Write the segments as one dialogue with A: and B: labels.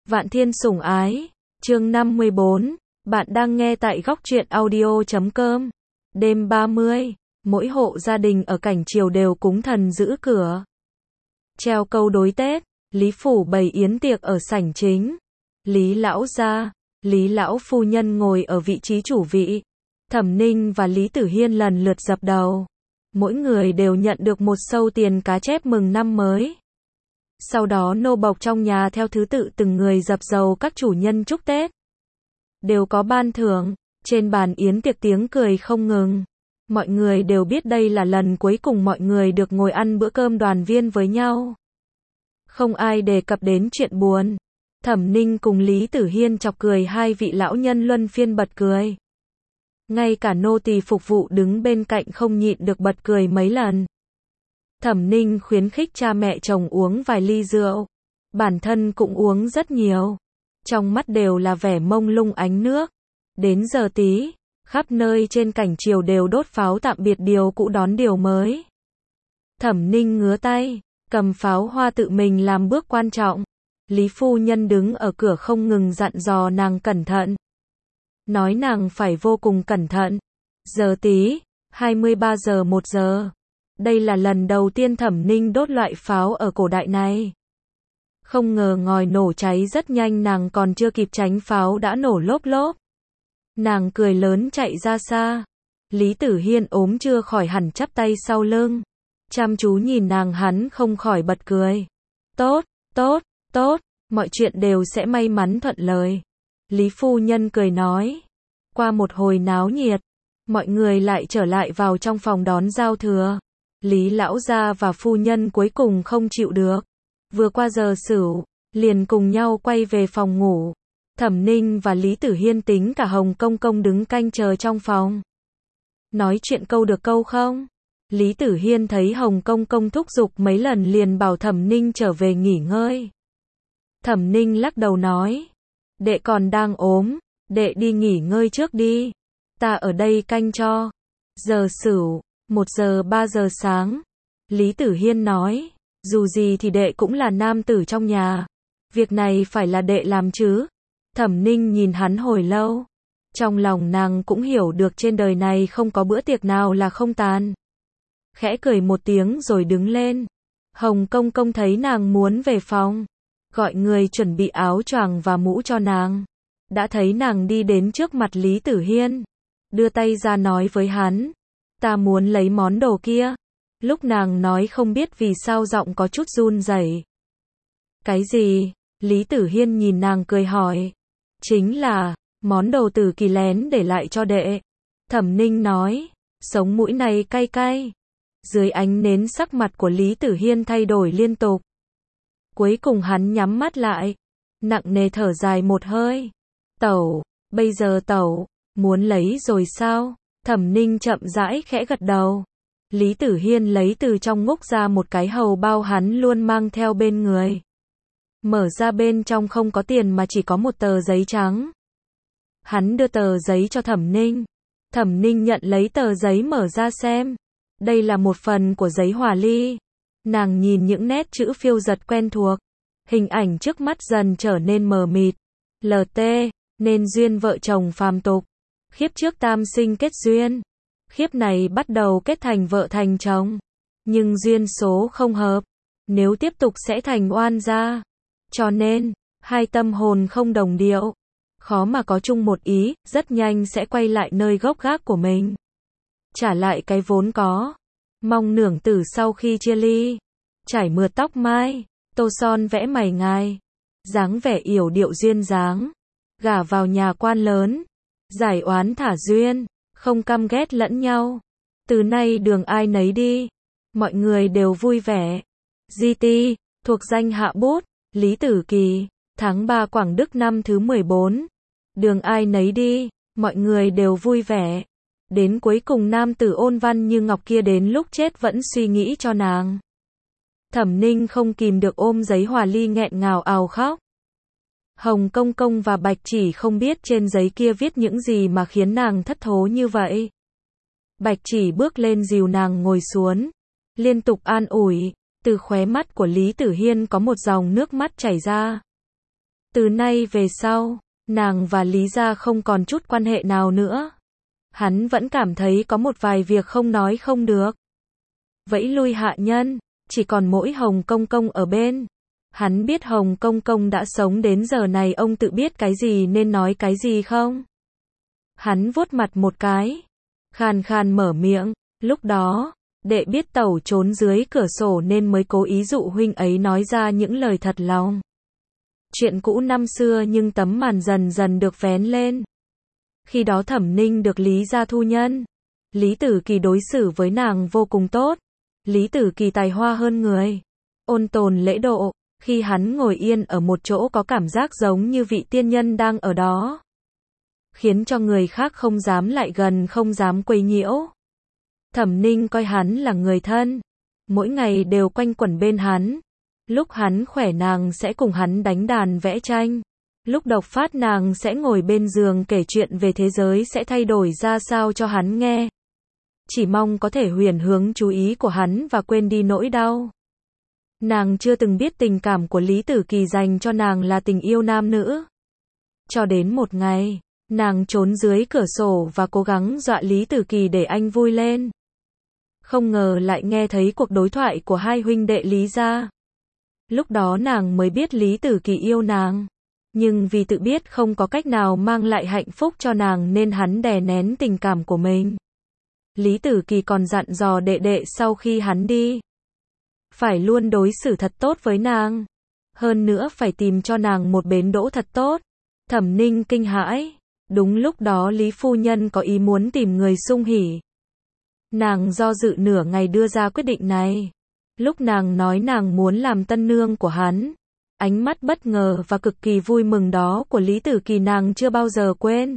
A: Vạn Thiên Sủng Ái, chương 54, bạn đang nghe tại góc truyện audio.com. Đêm 30, mỗi hộ gia đình ở Cảnh Triều đều cúng thần giữ cửa. Treo câu đối Tết, Lý Phủ bày yến tiệc ở sảnh chính. Lý Lão gia, Lý Lão phu nhân ngồi ở vị trí chủ vị. Thẩm Ninh và Lý Tử Hiên lần lượt dập đầu. Mỗi người đều nhận được một sâu tiền cá chép mừng năm mới. Sau đó nô bộc trong nhà theo thứ tự từng người dập dầu các chủ nhân chúc Tết. Đều có ban thưởng, trên bàn yến tiệc tiếng cười không ngừng. Mọi người đều biết đây là lần cuối cùng mọi người được ngồi ăn bữa cơm đoàn viên với nhau. Không ai đề cập đến chuyện buồn. Thẩm Ninh cùng Lý Tử Hiên chọc cười hai vị lão nhân luân phiên bật cười. Ngay cả nô tỳ phục vụ đứng bên cạnh không nhịn được bật cười mấy lần. Thẩm Ninh khuyến khích cha mẹ chồng uống vài ly rượu. Bản thân cũng uống rất nhiều. Trong mắt đều là vẻ mông lung ánh nước. Đến giờ tí, khắp nơi trên Cảnh Triều đều đốt pháo tạm biệt điều cũ đón điều mới. Thẩm Ninh ngứa tay, cầm pháo hoa tự mình làm bước quan trọng. Lý phu nhân đứng ở cửa không ngừng dặn dò nàng cẩn thận. Nói nàng phải vô cùng cẩn thận. Giờ tí, 23 giờ 1 giờ. Đây là lần đầu tiên Thẩm Ninh đốt loại pháo ở cổ đại này. Không ngờ ngòi nổ cháy rất nhanh, nàng còn chưa kịp tránh pháo đã nổ lốp lốp. Nàng cười lớn chạy ra xa. Lý Tử Hiên ốm chưa khỏi hẳn chắp tay sau lưng. Chăm chú nhìn nàng, hắn không khỏi bật cười. Tốt, tốt, tốt, mọi chuyện đều sẽ may mắn thuận lợi. Lý phu nhân cười nói. Qua một hồi náo nhiệt, mọi người lại trở lại vào trong phòng đón giao thừa. Lý lão gia và phu nhân cuối cùng không chịu được. Vừa qua giờ sửu, liền cùng nhau quay về phòng ngủ. Thẩm Ninh và Lý Tử Hiên tính cả Hồng Công Công đứng canh chờ trong phòng. Nói chuyện câu được câu không? Lý Tử Hiên thấy Hồng Công Công thúc giục mấy lần liền bảo Thẩm Ninh trở về nghỉ ngơi. Thẩm Ninh lắc đầu nói. Đệ còn đang ốm, đệ đi nghỉ ngơi trước đi. Ta ở đây canh cho. Giờ sửu, 1 giờ 3 giờ sáng. Lý Tử Hiên nói. Dù gì thì đệ cũng là nam tử trong nhà. Việc này phải là đệ làm chứ. Thẩm Ninh nhìn hắn hồi lâu. Trong lòng nàng cũng hiểu được trên đời này không có bữa tiệc nào là không tàn. Khẽ cười một tiếng rồi đứng lên. Hồng Công Công thấy nàng muốn về phòng. Gọi người chuẩn bị áo choàng và mũ cho nàng. Đã thấy nàng đi đến trước mặt Lý Tử Hiên. Đưa tay ra nói với hắn. Ta muốn lấy món đồ kia. Lúc nàng nói không biết vì sao giọng có chút run rẩy. Cái gì? Lý Tử Hiên nhìn nàng cười hỏi. Chính là, món đồ Tử Kỳ lén để lại cho đệ. Thẩm Ninh nói. Sống mũi này cay cay. Dưới ánh nến sắc mặt của Lý Tử Hiên thay đổi liên tục. Cuối cùng hắn nhắm mắt lại. Nặng nề thở dài một hơi. Tẩu, bây giờ tẩu, muốn lấy rồi sao? Thẩm Ninh chậm rãi khẽ gật đầu. Lý Tử Hiên lấy từ trong ngúc ra một cái hầu bao hắn luôn mang theo bên người. Mở ra bên trong không có tiền mà chỉ có một tờ giấy trắng. Hắn đưa tờ giấy cho Thẩm Ninh. Thẩm Ninh nhận lấy tờ giấy mở ra xem. Đây là một phần của giấy hòa ly. Nàng nhìn những nét chữ phiêu dật quen thuộc. Hình ảnh trước mắt dần trở nên mờ mịt. LT, nên duyên vợ chồng phàm tục. Khiếp trước tam sinh kết duyên. Khiếp này bắt đầu kết thành vợ thành chồng. Nhưng duyên số không hợp. Nếu tiếp tục sẽ thành oan gia. Cho nên, hai tâm hồn không đồng điệu. Khó mà có chung một ý, rất nhanh sẽ quay lại nơi gốc gác của mình. Trả lại cái vốn có. Mong nương tử sau khi chia ly. Chải mượt tóc mai. Tô son vẽ mày ngài. Dáng vẻ yểu điệu duyên dáng. Gả vào nhà quan lớn. Giải oán thả duyên. Không căm ghét lẫn nhau. Từ nay đường ai nấy đi. Mọi người đều vui vẻ. GT, thuộc danh hạ bút, Lý Tử Kỳ, tháng 3 Quảng Đức năm thứ 14. Đường ai nấy đi, mọi người đều vui vẻ. Đến cuối cùng nam tử ôn văn như ngọc kia đến lúc chết vẫn suy nghĩ cho nàng. Thẩm Ninh không kìm được ôm giấy hòa ly nghẹn ngào ào khóc. Hồng Công Công và Bạch Chỉ không biết trên giấy kia viết những gì mà khiến nàng thất thố như vậy. Bạch Chỉ bước lên dìu nàng ngồi xuống, liên tục an ủi. Từ khóe mắt của Lý Tử Hiên có một dòng nước mắt chảy ra. Từ nay về sau, nàng và Lý gia không còn chút quan hệ nào nữa. Hắn vẫn cảm thấy có một vài việc không nói không được. Vẫy lui hạ nhân, chỉ còn mỗi Hồng Công Công ở bên. Hắn biết Hồng Công Công đã sống đến giờ này, ông tự biết cái gì nên nói cái gì không? Hắn vuốt mặt một cái, khàn khàn mở miệng, lúc đó, đệ biết tẩu trốn dưới cửa sổ nên mới cố ý dụ huynh ấy nói ra những lời thật lòng. Chuyện cũ năm xưa nhưng tấm màn dần dần được vén lên. Khi đó Thẩm Ninh được Lý gia thu nhân. Lý Tử Kỳ đối xử với nàng vô cùng tốt. Lý Tử Kỳ tài hoa hơn người, ôn tồn lễ độ, khi hắn ngồi yên ở một chỗ có cảm giác giống như vị tiên nhân đang ở đó, khiến cho người khác không dám lại gần, không dám quấy nhiễu. Thẩm Ninh coi hắn là người thân, mỗi ngày đều quanh quẩn bên hắn. Lúc hắn khỏe nàng sẽ cùng hắn đánh đàn vẽ tranh, lúc độc phát nàng sẽ ngồi bên giường kể chuyện về thế giới sẽ thay đổi ra sao cho hắn nghe. Chỉ mong có thể huyền hướng chú ý của hắn và quên đi nỗi đau. Nàng chưa từng biết tình cảm của Lý Tử Kỳ dành cho nàng là tình yêu nam nữ. Cho đến một ngày, nàng trốn dưới cửa sổ và cố gắng dọa Lý Tử Kỳ để anh vui lên. Không ngờ lại nghe thấy cuộc đối thoại của hai huynh đệ Lý gia. Lúc đó nàng mới biết Lý Tử Kỳ yêu nàng. Nhưng vì tự biết không có cách nào mang lại hạnh phúc cho nàng nên hắn đè nén tình cảm của mình. Lý Tử Kỳ còn dặn dò đệ đệ sau khi hắn đi, phải luôn đối xử thật tốt với nàng. Hơn nữa phải tìm cho nàng một bến đỗ thật tốt. Thẩm Ninh kinh hãi. Đúng lúc đó Lý phu nhân có ý muốn tìm người xung hỉ. Nàng do dự nửa ngày đưa ra quyết định này. Lúc nàng nói nàng muốn làm tân nương của hắn, ánh mắt bất ngờ và cực kỳ vui mừng đó của Lý Tử Kỳ nàng chưa bao giờ quên.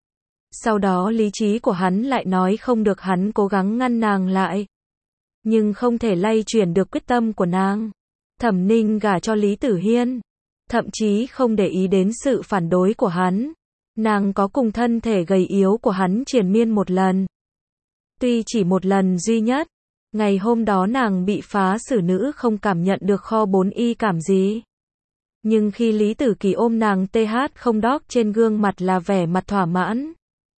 A: Sau đó lý trí của hắn lại nói không được, hắn cố gắng ngăn nàng lại, nhưng không thể lay chuyển được quyết tâm của nàng. Thẩm Ninh gả cho Lý Tử Hiên, thậm chí không để ý đến sự phản đối của hắn. Nàng có cùng thân thể gầy yếu của hắn triền miên một lần. Tuy chỉ một lần duy nhất, ngày hôm đó nàng bị phá xử nữ không cảm nhận được kho 4 y cảm gì. Nhưng khi Lý Tử Kỳ ôm nàng TH không đóc trên gương mặt là vẻ mặt thỏa mãn.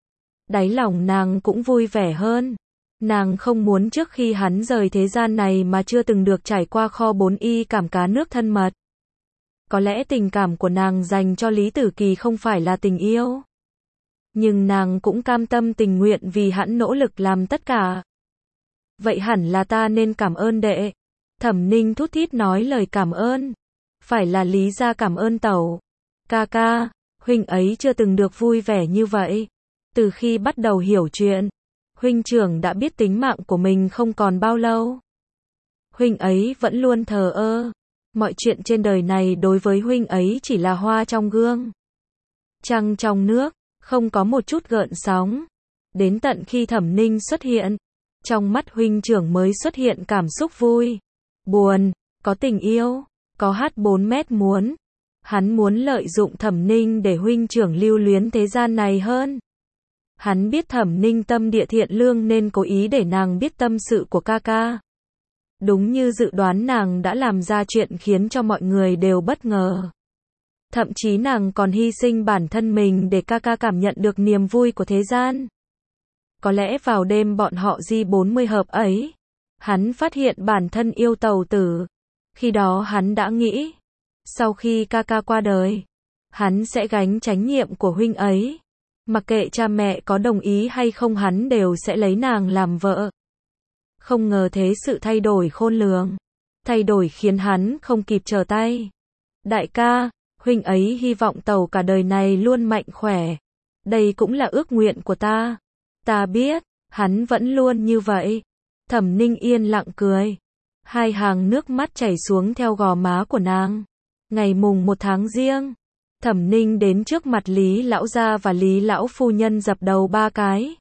A: Đáy lòng nàng cũng vui vẻ hơn. Nàng không muốn trước khi hắn rời thế gian này mà chưa từng được trải qua kho 4 y cảm cá nước thân mật. Có lẽ tình cảm của nàng dành cho Lý Tử Kỳ không phải là tình yêu. Nhưng nàng cũng cam tâm tình nguyện vì hắn nỗ lực làm tất cả. Vậy hẳn là ta nên cảm ơn đệ. Thẩm Ninh thút thít nói lời cảm ơn. Phải là Lý gia cảm ơn tẩu. Ca ca, huynh ấy chưa từng được vui vẻ như vậy. Từ khi bắt đầu hiểu chuyện, huynh trưởng đã biết tính mạng của mình không còn bao lâu. Huynh ấy vẫn luôn thờ ơ. Mọi chuyện trên đời này đối với huynh ấy chỉ là hoa trong gương, trăng trong nước, không có một chút gợn sóng. Đến tận khi Thẩm Ninh xuất hiện, trong mắt huynh trưởng mới xuất hiện cảm xúc vui, buồn, có tình yêu, có H4 mét muốn. Hắn muốn lợi dụng Thẩm Ninh để huynh trưởng lưu luyến thế gian này hơn. Hắn biết Thẩm Ninh tâm địa thiện lương nên cố ý để nàng biết tâm sự của ca ca. Đúng như dự đoán, nàng đã làm ra chuyện khiến cho mọi người đều bất ngờ. Thậm chí nàng còn hy sinh bản thân mình để ca ca cảm nhận được niềm vui của thế gian. Có lẽ vào đêm bọn họ di 40 hợp ấy, hắn phát hiện bản thân yêu tẩu tử. Khi đó hắn đã nghĩ, sau khi ca ca qua đời, hắn sẽ gánh trách nhiệm của huynh ấy. Mặc kệ cha mẹ có đồng ý hay không, hắn đều sẽ lấy nàng làm vợ. Không ngờ thế sự thay đổi khôn lường. Thay đổi khiến hắn không kịp trở tay. Đại ca, huynh ấy hy vọng tẩu cả đời này luôn mạnh khỏe. Đây cũng là ước nguyện của ta. Ta biết, hắn vẫn luôn như vậy. Thẩm Ninh yên lặng cười. Hai hàng nước mắt chảy xuống theo gò má của nàng. Ngày mùng 1 tháng Giêng, Thẩm Ninh đến trước mặt Lý lão gia và Lý lão phu nhân dập đầu 3 cái.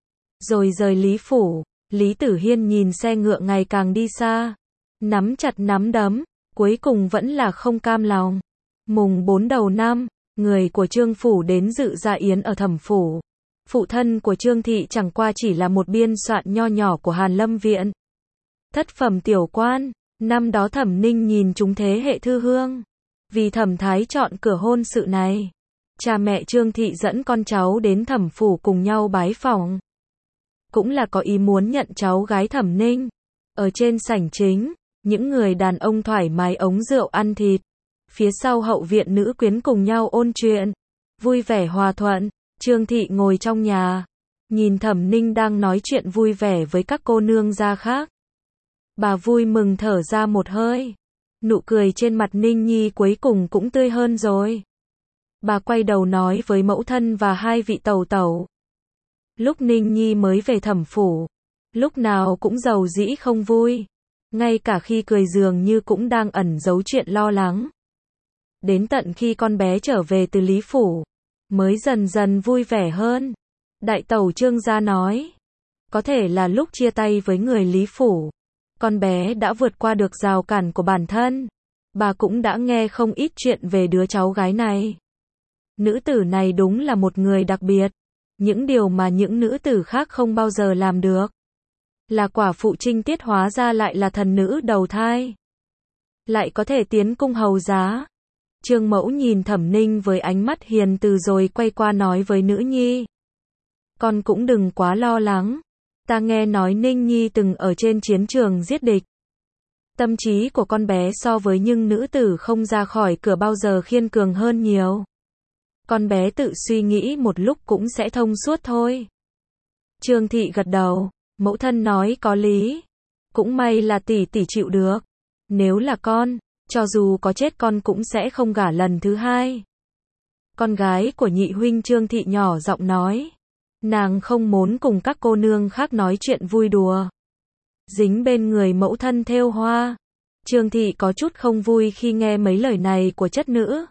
A: Rồi rời Lý phủ. Lý Tử Hiên nhìn xe ngựa ngày càng đi xa, nắm chặt nắm đấm, cuối cùng vẫn là không cam lòng. Mùng 4 đầu năm, người của Trương phủ đến dự dạ yến ở Thẩm phủ. Phụ thân của Trương thị chẳng qua chỉ là một biên soạn nho nhỏ của Hàn Lâm viện. Thất phẩm tiểu quan, năm đó Thẩm Ninh nhìn chúng thế hệ thư hương, Vì Thẩm Thái chọn cửa hôn sự này, cha mẹ Trương Thị dẫn con cháu đến Thẩm phủ cùng nhau bái phỏng. Cũng là có ý muốn nhận cháu gái Thẩm Ninh. Ở trên sảnh chính, những người đàn ông thoải mái ống rượu ăn thịt. Phía sau hậu viện nữ quyến cùng nhau ôn chuyện, vui vẻ hòa thuận. Trương Thị ngồi trong nhà, nhìn Thẩm Ninh đang nói chuyện vui vẻ với các cô nương gia khác. Bà vui mừng thở ra một hơi. Nụ cười trên mặt Ninh Nhi cuối cùng cũng tươi hơn rồi. Bà quay đầu nói với mẫu thân và hai vị tẩu tẩu. Lúc Ninh Nhi mới về Thẩm phủ, lúc nào cũng giàu dĩ không vui. Ngay cả khi cười dường như cũng đang ẩn giấu chuyện lo lắng. Đến tận khi con bé trở về từ Lý phủ, mới dần dần vui vẻ hơn. Đại tẩu Trương gia nói, có thể là lúc chia tay với người Lý phủ, con bé đã vượt qua được rào cản của bản thân. Bà cũng đã nghe không ít chuyện về đứa cháu gái này. Nữ tử này đúng là một người đặc biệt. Những điều mà những nữ tử khác không bao giờ làm được. Là quả phụ trinh tiết hóa ra lại là thần nữ đầu thai. Lại có thể tiến cung hầu giá. Trương Mẫu nhìn Thẩm Ninh với ánh mắt hiền từ rồi quay qua nói với nữ nhi. Con cũng đừng quá lo lắng. Ta nghe nói Ninh Nhi từng ở trên chiến trường giết địch. Tâm trí của con bé so với những nữ tử không ra khỏi cửa bao giờ khiên cường hơn nhiều. Con bé tự suy nghĩ một lúc cũng sẽ thông suốt thôi. Trương Thị gật đầu, mẫu thân nói có lý. Cũng may là tỷ tỷ chịu được. Nếu là con, cho dù có chết con cũng sẽ không gả lần thứ hai. Con gái của nhị huynh Trương Thị nhỏ giọng nói. Nàng không muốn cùng các cô nương khác nói chuyện vui đùa. Dính bên người mẫu thân thêu hoa. Trương Thị có chút không vui khi nghe mấy lời này của chất nữ.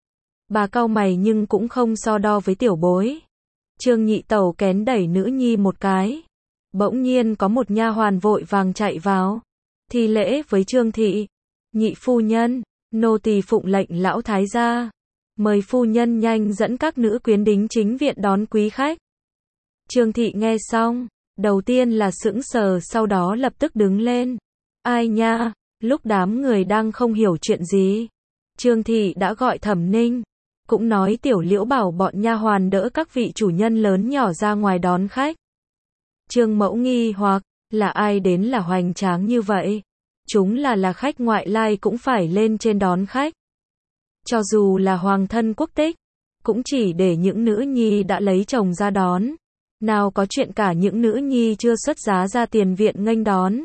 A: Bà cau mày nhưng cũng không so đo với tiểu bối. Trương nhị tẩu kén đẩy nữ nhi một cái. Bỗng nhiên có một nha hoàn vội vàng chạy vào. Thi lễ với Trương Thị. Nhị phu nhân, nô tỳ phụng lệnh lão thái gia. Mời phu nhân nhanh dẫn các nữ quyến đính chính viện đón quý khách. Trương Thị nghe xong, đầu tiên là sững sờ sau đó lập tức đứng lên. Ai nha, lúc đám người đang không hiểu chuyện gì. Trương Thị đã gọi Thẩm Ninh. Cũng nói Tiểu Liễu bảo bọn nha hoàn đỡ các vị chủ nhân lớn nhỏ ra ngoài đón khách. Trương Mẫu nghi hoặc, là ai đến là hoành tráng như vậy? Chúng là khách ngoại lai cũng phải lên trên đón khách. Cho dù là hoàng thân quốc tích, cũng chỉ để những nữ nhi đã lấy chồng ra đón. Nào có chuyện cả những nữ nhi chưa xuất giá ra tiền viện nghênh đón.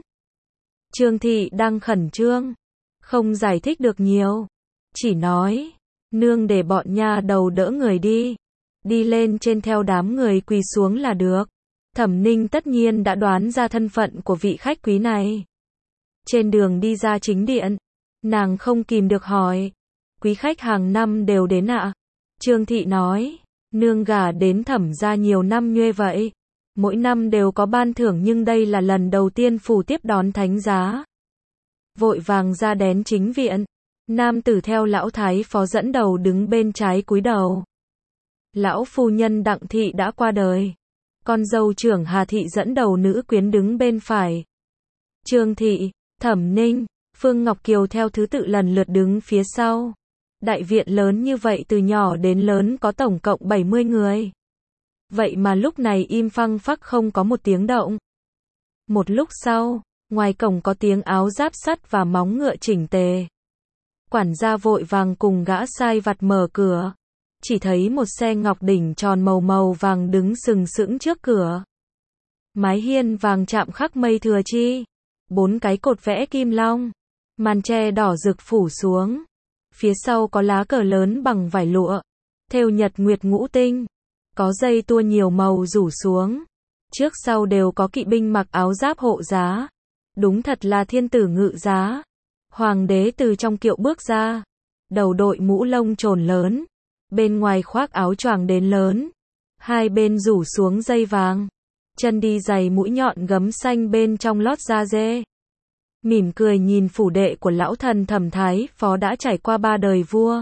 A: Trương Thị đang khẩn trương, không giải thích được nhiều. Chỉ nói, nương để bọn nha đầu đỡ người đi. Đi lên trên theo đám người quỳ xuống là được. Thẩm Ninh tất nhiên đã đoán ra thân phận của vị khách quý này. Trên đường đi ra chính điện, nàng không kìm được hỏi. Quý khách hàng năm đều đến ạ? Trương Thị nói, nương gả đến Thẩm gia nhiều năm như vậy. Mỗi năm đều có ban thưởng nhưng đây là lần đầu tiên phủ tiếp đón thánh giá. Vội vàng ra đến chính viện. Nam tử theo lão thái phó dẫn đầu đứng bên trái cúi đầu. Lão phu nhân Đặng Thị đã qua đời. Con dâu trưởng Hà Thị dẫn đầu nữ quyến đứng bên phải. Trương Thị, Thẩm Ninh, Phương Ngọc Kiều theo thứ tự lần lượt đứng phía sau. Đại viện lớn như vậy từ nhỏ đến lớn có tổng cộng 70 người. Vậy mà lúc này im phăng phắc không có một tiếng động. Một lúc sau, ngoài cổng có tiếng áo giáp sắt và móng ngựa chỉnh tề. Quản gia vội vàng cùng gã sai vặt mở cửa. Chỉ thấy một xe ngọc đỉnh tròn màu vàng đứng sừng sững trước cửa. Mái hiên vàng chạm khắc mây thừa chi. 4 cái cột vẽ kim long. Màn tre đỏ rực phủ xuống. Phía sau có lá cờ lớn bằng vải lụa. Thêu nhật nguyệt ngũ tinh. Có dây tua nhiều màu rủ xuống. Trước sau đều có kỵ binh mặc áo giáp hộ giá. Đúng thật là thiên tử ngự giá. Hoàng đế từ trong kiệu bước ra. Đầu đội mũ lông trồn lớn. Bên ngoài khoác áo choàng đến lớn. Hai bên rủ xuống dây vàng. Chân đi giày mũi nhọn gấm xanh bên trong lót da dê. Mỉm cười nhìn phủ đệ của lão thần Thẩm Thái phó đã trải qua 3 đời vua.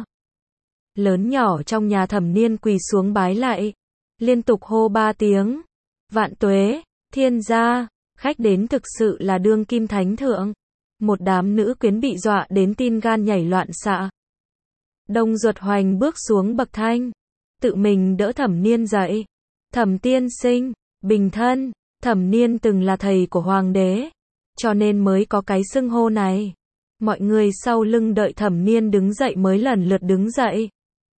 A: Lớn nhỏ trong nhà Thẩm Niên quỳ xuống bái lại. Liên tục hô 3 tiếng. Vạn tuế, thiên gia, khách đến thực sự là đương kim thánh thượng. Một đám nữ quyến bị dọa đến tim gan nhảy loạn xạ. Đông Duật Hoành bước xuống bậc thanh, tự mình đỡ Thẩm Niên dậy. Thẩm tiên sinh, bình thân, Thẩm Niên từng là thầy của hoàng đế, cho nên mới có cái xưng hô này. Mọi người sau lưng đợi Thẩm Niên đứng dậy mới lần lượt đứng dậy.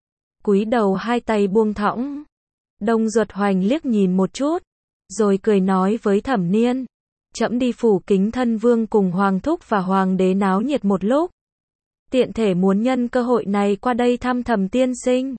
A: Cúi đầu hai tay buông thõng. Đông Duật Hoành liếc nhìn một chút, rồi cười nói với Thẩm Niên, trẫm đi phủ Kính Thân Vương cùng Hoàng thúc và Hoàng đế náo nhiệt một lúc. Tiện thể muốn nhân cơ hội này qua đây thăm Thẩm tiên sinh,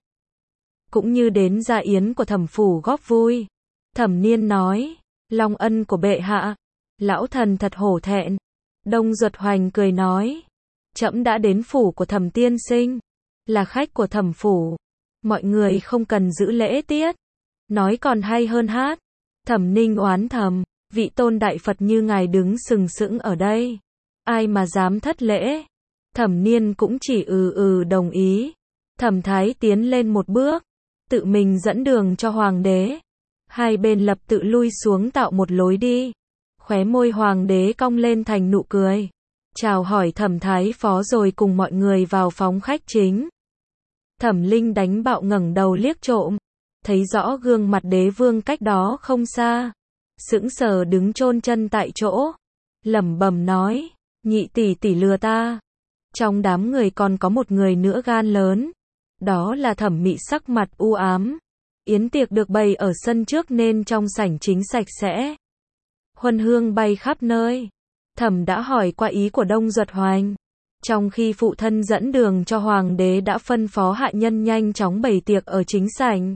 A: cũng như đến gia yến của Thẩm phủ góp vui. Thẩm Niên nói, long ân của bệ hạ, lão thần thật hổ thẹn. Đông Duật Hoành cười nói, trẫm đã đến phủ của Thẩm tiên sinh, là khách của Thẩm phủ, mọi người không cần giữ lễ tiết. Nói còn hay hơn hát. Thẩm Ninh oán thầm, vị tôn đại Phật như ngài đứng sừng sững ở đây, ai mà dám thất lễ. Thẩm Niên cũng chỉ đồng ý. Thẩm Thái tiến lên một bước, tự mình dẫn đường cho hoàng đế. Hai bên lập tự lui xuống tạo một lối đi. Khóe môi hoàng đế cong lên thành nụ cười, chào hỏi Thẩm Thái phó rồi cùng mọi người vào phòng khách chính. Thẩm Linh đánh bạo ngẩng đầu liếc trộm, thấy rõ gương mặt đế vương cách đó không xa, sững sờ đứng chôn chân tại chỗ, lẩm bẩm nói, nhị tỷ tỷ lừa ta. Trong đám người còn có một người nữa gan lớn, đó là Thẩm Mị sắc mặt u ám. Yến tiệc được bày ở sân trước nên trong sảnh chính sạch sẽ, huân hương bay khắp nơi. Thẩm đã hỏi qua ý của Đông Duật Hoành, trong khi phụ thân dẫn đường cho hoàng đế đã phân phó hạ nhân nhanh chóng bày tiệc ở chính sảnh.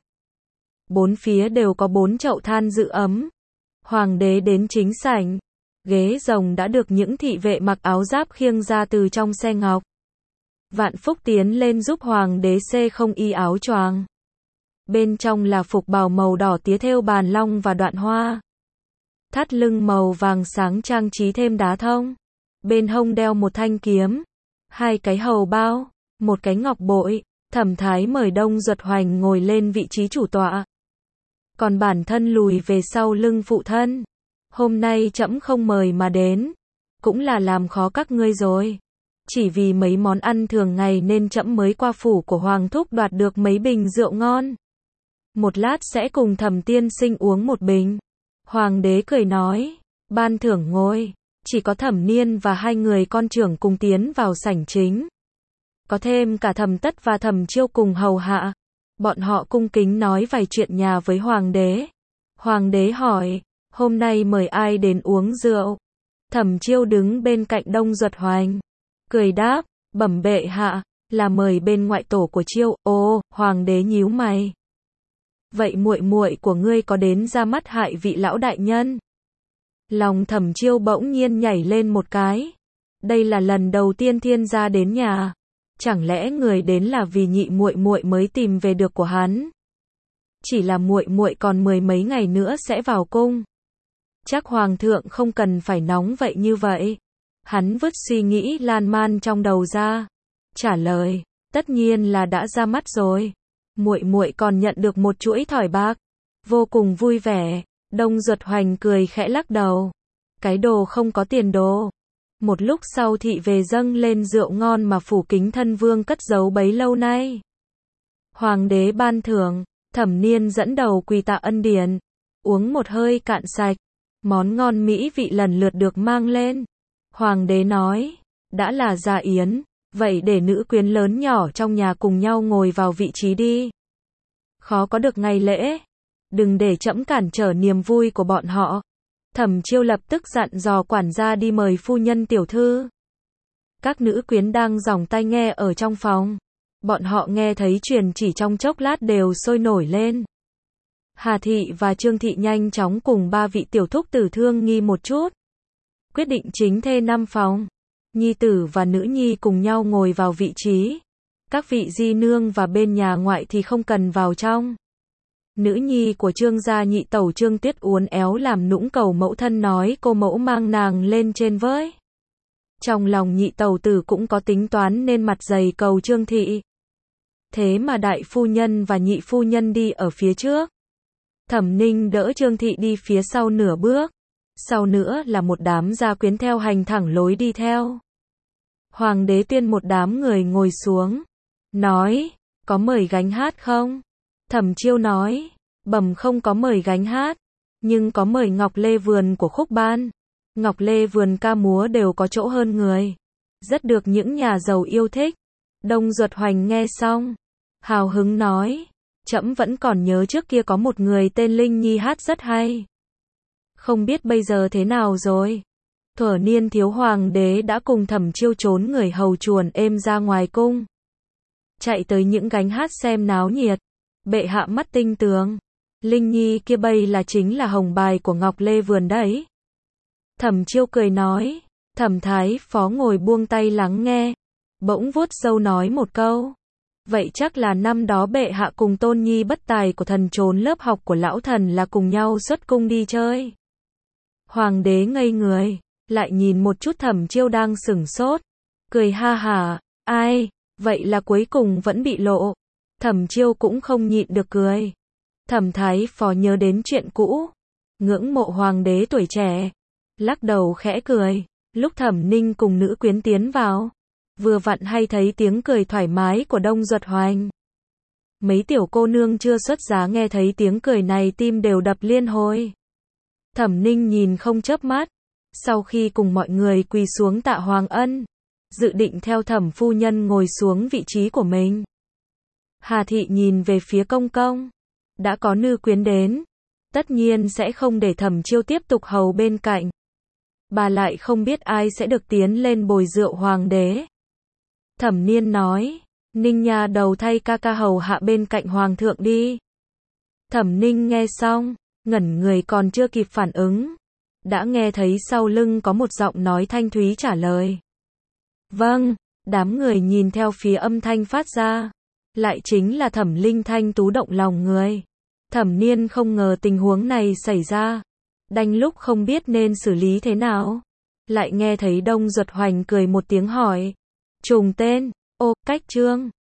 A: Bốn phía đều có 4 chậu than giữ ấm. Hoàng đế đến chính sảnh, ghế rồng đã được những thị vệ mặc áo giáp khiêng ra từ trong xe ngọc. Vạn Phúc tiến lên giúp hoàng đế xê không y áo choàng. Bên trong là phục bào màu đỏ tía thêu bàn long và đoạn hoa. Thắt lưng màu vàng sáng trang trí thêm đá thông. Bên hông đeo một thanh kiếm, 2 cái hầu bao, 1 cái ngọc bội. Thẩm Thái mời Đông Duật Hoành ngồi lên vị trí chủ tọa, còn bản thân lùi về sau lưng phụ thân. Hôm nay trẫm không mời mà đến, cũng là làm khó các ngươi rồi. Chỉ vì mấy món ăn thường ngày nên trẫm mới qua phủ của Hoàng thúc đoạt được mấy bình rượu ngon. Một lát sẽ cùng Thẩm tiên sinh uống một bình. Hoàng đế cười nói, ban thưởng ngồi. Chỉ có Thẩm Niên và 2 người con trưởng cùng tiến vào sảnh chính. Có thêm cả Thẩm Tất và Thẩm Chiêu cùng hầu hạ. Bọn họ cung kính nói vài chuyện nhà với hoàng đế. Hoàng đế hỏi, hôm nay mời ai đến uống rượu? Thẩm Chiêu đứng bên cạnh Đông Duật Hoành, cười đáp, bẩm bệ hạ, là mời bên ngoại tổ của Chiêu. Ồ, hoàng đế nhíu mày. Vậy muội muội của ngươi có đến ra mắt hại vị lão đại nhân? Lòng Thẩm Chiêu bỗng nhiên nhảy lên một cái. Đây là lần đầu tiên thiên gia đến nhà. Chẳng lẽ người đến là vì nhị muội muội mới tìm về được của hắn? Chỉ là muội muội còn 10 mấy ngày nữa sẽ vào cung. Chắc hoàng thượng không cần phải nóng vậy như vậy. Hắn vứt suy nghĩ lan man trong đầu ra, trả lời, tất nhiên là đã ra mắt rồi. Muội muội còn nhận được một chuỗi thỏi bạc, vô cùng vui vẻ. Đông Duật Hoành cười khẽ lắc đầu, cái đồ không có tiền đồ. Một lúc sau thị về dâng lên rượu ngon mà phủ Kính Thân Vương cất giấu bấy lâu nay. Hoàng đế ban thưởng, Thẩm Niên dẫn đầu quỳ tạ ân điển, uống một hơi cạn sạch, món ngon mỹ vị lần lượt được mang lên. Hoàng đế nói, đã là gia yến, vậy để nữ quyến lớn nhỏ trong nhà cùng nhau ngồi vào vị trí đi. Khó có được ngày lễ, đừng để trẫm cản trở niềm vui của bọn họ. Thẩm Chiêu lập tức dặn dò quản gia đi mời phu nhân tiểu thư. Các nữ quyến đang giỏng tai nghe ở trong phòng. Bọn họ nghe thấy truyền chỉ trong chốc lát đều sôi nổi lên. Hà Thị và Trương Thị nhanh chóng cùng 3 vị tiểu thúc tử thương nghi một chút. Quyết định chính thê 5 phòng. Nhi tử và nữ nhi cùng nhau ngồi vào vị trí. Các vị di nương và bên nhà ngoại thì không cần vào trong. Nữ nhi của Trương gia nhị tẩu Trương Tuyết uốn éo làm nũng cầu mẫu thân nói cô mẫu mang nàng lên trên với. Trong lòng nhị tẩu tử cũng có tính toán nên mặt dày cầu Trương Thị. Thế mà đại phu nhân và nhị phu nhân đi ở phía trước. Thẩm Ninh đỡ Trương Thị đi phía sau nửa bước. Sau nữa là một đám gia quyến theo hành thẳng lối đi theo. Hoàng đế tuyên một đám người ngồi xuống. nói, có mời gánh hát không? Thẩm Chiêu nói, bẩm không có mời gánh hát, nhưng có mời Ngọc Lê Vườn của Khúc Ban. Ngọc Lê Vườn ca múa đều có chỗ hơn người, rất được những nhà giàu yêu thích. Đông Duật Hoành nghe xong, hào hứng nói, trẫm vẫn còn nhớ trước kia có một người tên Linh Nhi hát rất hay. Không biết bây giờ thế nào rồi. Thuở niên thiếu hoàng đế đã cùng Thẩm Chiêu trốn người hầu chuồn êm ra ngoài cung, chạy tới những gánh hát xem náo nhiệt. Bệ hạ mắt tinh tường, Linh Nhi kia bây là chính là hồng bài của Ngọc Lê Vườn đấy. Thẩm Chiêu cười nói, Thẩm Thái Phó ngồi buông tay lắng nghe, bỗng vuốt râu nói một câu, vậy chắc là năm đó bệ hạ cùng tôn nhi bất tài của thần trốn lớp học của lão thần là cùng nhau xuất cung đi chơi. Hoàng đế ngây người, lại nhìn một chút Thẩm Chiêu đang sửng sốt, cười ha hả, ai, vậy là cuối cùng vẫn bị lộ. Thẩm Chiêu cũng không nhịn được cười. Thẩm Thái Phó nhớ đến chuyện cũ, ngưỡng mộ hoàng đế tuổi trẻ, lắc đầu khẽ cười. Lúc Thẩm Ninh cùng nữ quyến tiến vào, vừa vặn hay thấy tiếng cười thoải mái của Đông Duật Hoành. Mấy tiểu cô nương chưa xuất giá nghe thấy tiếng cười này tim đều đập liên hồi. Thẩm Ninh nhìn không chớp mắt, sau khi cùng mọi người quỳ xuống tạ Hoàng ân, dự định theo Thẩm phu nhân ngồi xuống vị trí của mình. Hà thị nhìn về phía công công, đã có nữ quyến đến, tất nhiên sẽ không để Thẩm Chiêu tiếp tục hầu bên cạnh. Bà lại không biết ai sẽ được tiến lên bồi rượu hoàng đế. Thẩm Niên nói, Ninh nhà đầu thay ca ca hầu hạ bên cạnh hoàng thượng đi. Thẩm Ninh nghe xong, ngẩn người còn chưa kịp phản ứng, đã nghe thấy sau lưng có một giọng nói thanh thúy trả lời. Vâng, đám người nhìn theo phía âm thanh phát ra, lại chính là Thẩm Linh thanh tú động lòng người. Thẩm Niên không ngờ tình huống này xảy ra, đành lúc không biết nên xử lý thế nào. Lại nghe thấy Đông Duật Hoành cười một tiếng hỏi, trùng tên, ô, cách trương.